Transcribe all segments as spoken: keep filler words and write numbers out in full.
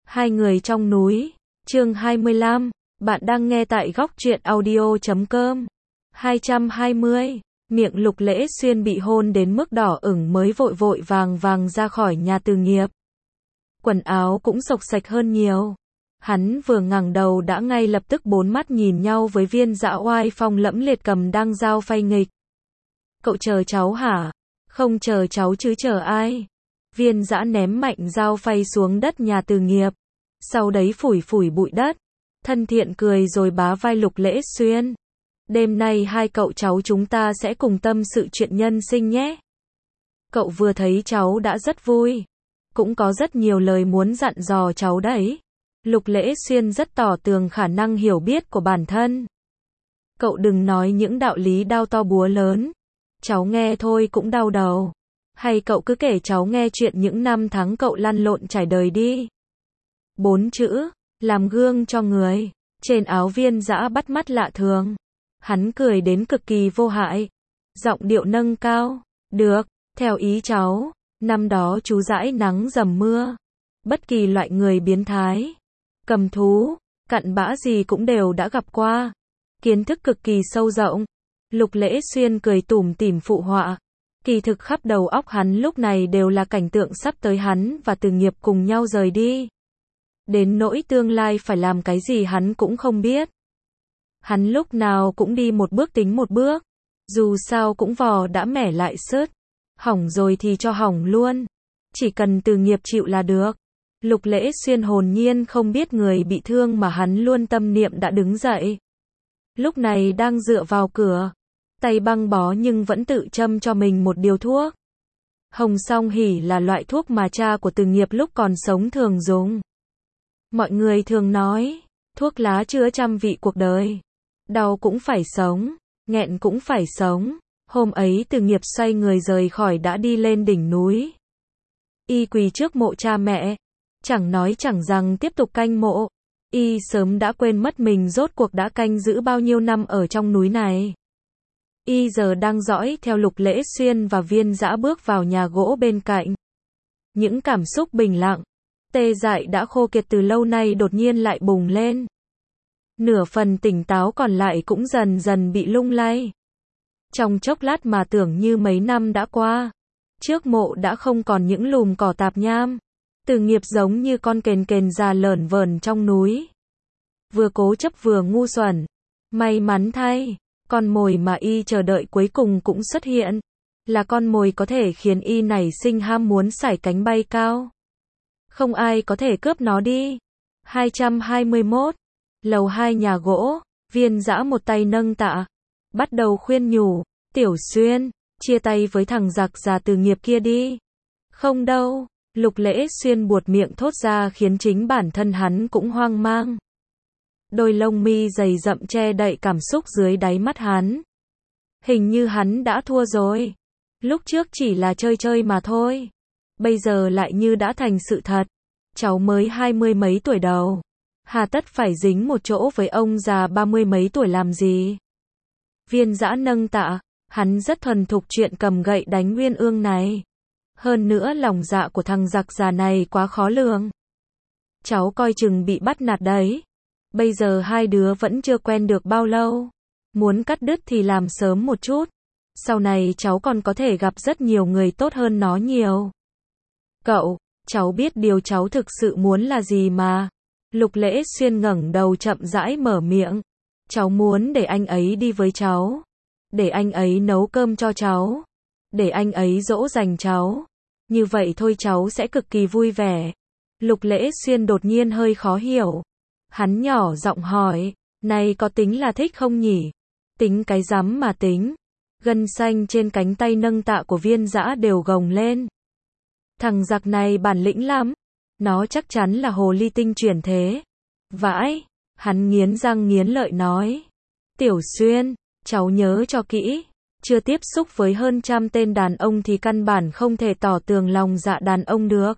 Hai người trong núi, chương hai mươi lăm, bạn đang nghe tại góc truyện audio chấm com. hai trăm hai mươi, miệng Lục Lễ Xuyên bị hôn đến mức đỏ ửng mới vội vội vàng vàng ra khỏi nhà Từ Nghiệp. Quần áo cũng xộc xạch hơn nhiều. Hắn vừa ngẩng đầu đã ngay lập tức bốn mắt nhìn nhau với Viên Dã oai phong lẫm liệt cầm đăng dao phay nghịch. Cậu chờ cháu hả? Không chờ cháu chứ chờ ai? Viên Dã ném mạnh dao phay xuống đất nhà Từ Nghiệp. Sau đấy phủi phủi bụi đất. Thân thiện cười rồi bá vai Lục Lễ Xuyên. Đêm nay hai cậu cháu chúng ta sẽ cùng tâm sự chuyện nhân sinh nhé. Cậu vừa thấy cháu đã rất vui. Cũng có rất nhiều lời muốn dặn dò cháu đấy. Lục Lễ Xuyên rất tỏ tường khả năng hiểu biết của bản thân. Cậu đừng nói những đạo lý đao to búa lớn. Cháu nghe thôi cũng đau đầu. Hay cậu cứ kể cháu nghe chuyện những năm tháng cậu lăn lộn trải đời đi. Bốn chữ, làm gương cho người. Trên áo Viên Dã bắt mắt lạ thường. Hắn cười đến cực kỳ vô hại. Giọng điệu nâng cao. Được, theo ý cháu. Năm đó chú dãi nắng dầm mưa. Bất kỳ loại người biến thái, cầm thú, cặn bã gì cũng đều đã gặp qua. Kiến thức cực kỳ sâu rộng. Lục Lễ Xuyên cười tủm tỉm phụ họa. Kỳ thực khắp đầu óc hắn lúc này đều là cảnh tượng sắp tới hắn và Từ Nghiệp cùng nhau rời đi. Đến nỗi tương lai phải làm cái gì hắn cũng không biết. Hắn lúc nào cũng đi một bước tính một bước. Dù sao cũng vò đã mẻ lại sứt. Hỏng rồi thì cho hỏng luôn. Chỉ cần Từ Nghiệp chịu là được. Lục Lễ Xuyên hồn nhiên không biết người bị thương mà hắn luôn tâm niệm đã đứng dậy. Lúc này đang dựa vào cửa. Tay băng bó nhưng vẫn tự châm cho mình một điều thuốc. Hồng Song Hỉ là loại thuốc mà cha của Từ Nghiệp lúc còn sống thường dùng. Mọi người thường nói, thuốc lá chữa trăm vị cuộc đời. Đau cũng phải sống, nghẹn cũng phải sống. Hôm ấy Từ Nghiệp xoay người rời khỏi đã đi lên đỉnh núi. Y quỳ trước mộ cha mẹ. Chẳng nói chẳng rằng tiếp tục canh mộ. Y sớm đã quên mất mình rốt cuộc đã canh giữ bao nhiêu năm ở trong núi này. Y giờ đang dõi theo Lục Lễ Xuyên và Viên Dã bước vào nhà gỗ bên cạnh. Những cảm xúc bình lặng, tê dại đã khô kiệt từ lâu nay đột nhiên lại bùng lên. Nửa phần tỉnh táo còn lại cũng dần dần bị lung lay. Trong chốc lát mà tưởng như mấy năm đã qua. Trước mộ đã không còn những lùm cỏ tạp nham. Từ Nghiệp giống như con kền kền già lởn vởn trong núi. Vừa cố chấp vừa ngu xuẩn. May mắn thay, con mồi mà y chờ đợi cuối cùng cũng xuất hiện. Là con mồi có thể khiến y nảy sinh ham muốn sải cánh bay cao. Không ai có thể cướp nó đi. hai trăm hai mươi mốt. Lầu hai nhà gỗ, Viên Dã một tay nâng tạ. Bắt đầu khuyên nhủ, Tiểu Xuyên, chia tay với thằng giặc già Từ Nghiệp kia đi. Không đâu. Lục Lễ Xuyên buột miệng thốt ra khiến chính bản thân hắn cũng hoang mang. Đôi lông mi dày rậm che đậy cảm xúc dưới đáy mắt hắn. Hình như hắn đã thua rồi. Lúc trước chỉ là chơi chơi mà thôi. Bây giờ lại như đã thành sự thật. Cháu mới hai mươi mấy tuổi đầu. Hà tất phải dính một chỗ với ông già ba mươi mấy tuổi làm gì? Viên Dã nâng tạ. Hắn rất thuần thục chuyện cầm gậy đánh uyên ương này. Hơn nữa lòng dạ của thằng giặc già này quá khó lường. Cháu coi chừng bị bắt nạt đấy. Bây giờ hai đứa vẫn chưa quen được bao lâu. Muốn cắt đứt thì làm sớm một chút. Sau này cháu còn có thể gặp rất nhiều người tốt hơn nó nhiều. Cậu, cháu biết điều cháu thực sự muốn là gì mà. Lục Lễ Xuyên ngẩng đầu chậm rãi mở miệng. Cháu muốn để anh ấy đi với cháu. Để anh ấy nấu cơm cho cháu. Để anh ấy dỗ dành cháu. Như vậy thôi cháu sẽ cực kỳ vui vẻ. Lục Lễ Xuyên đột nhiên hơi khó hiểu. Hắn nhỏ giọng hỏi, này có tính là thích không nhỉ? Tính cái rắm mà tính. Gân xanh trên cánh tay nâng tạ của Viên Dã đều gồng lên. Thằng giặc này bản lĩnh lắm. Nó chắc chắn là hồ ly tinh chuyển thế. Vãi, hắn nghiến răng nghiến lợi nói. Tiểu Xuyên, cháu nhớ cho kỹ. Chưa tiếp xúc với hơn trăm tên đàn ông thì căn bản không thể tỏ tường lòng dạ đàn ông được.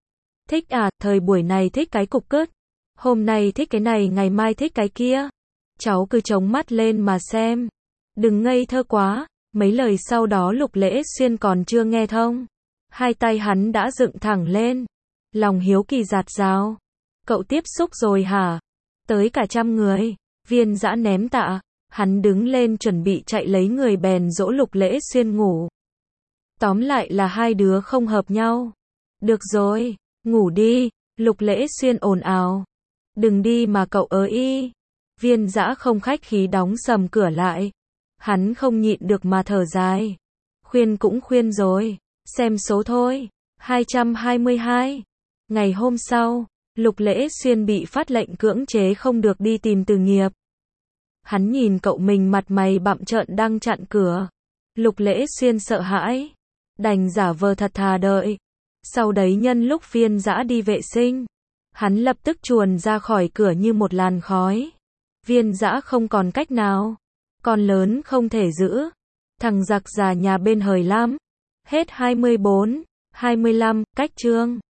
Thích à, thời buổi này thích cái cục cứt. Hôm nay thích cái này, ngày mai thích cái kia. Cháu cứ chống mắt lên mà xem. Đừng ngây thơ quá. Mấy lời sau đó Lục Lễ Xuyên còn chưa nghe thông. Hai tay hắn đã dựng thẳng lên. Lòng hiếu kỳ dạt dào. Cậu tiếp xúc rồi hả? Tới cả trăm người. Viên Dã ném tạ. Hắn đứng lên chuẩn bị chạy lấy người bèn dỗ Lục Lễ Xuyên ngủ. Tóm lại là hai đứa không hợp nhau. Được rồi, ngủ đi. Lục Lễ Xuyên ồn ào. Đừng đi mà cậu ới y. Viên Dã không khách khí đóng sầm cửa lại. Hắn không nhịn được mà thở dài. Khuyên cũng khuyên rồi. Xem số thôi. hai trăm hai mươi hai. Ngày hôm sau, Lục Lễ Xuyên bị phát lệnh cưỡng chế không được đi tìm Từ Nghiệp. Hắn nhìn cậu mình mặt mày bặm trợn đang chặn cửa. Lục Lễ Xuyên sợ hãi. Đành giả vờ thật thà đợi. Sau đấy nhân lúc Viên Dã đi vệ sinh, hắn lập tức chuồn ra khỏi cửa như một làn khói. Viên Dã không còn cách nào. Con lớn không thể giữ. Thằng giặc già nhà bên hời lắm. Hết hai mươi bốn, hai mươi lăm, cách chương.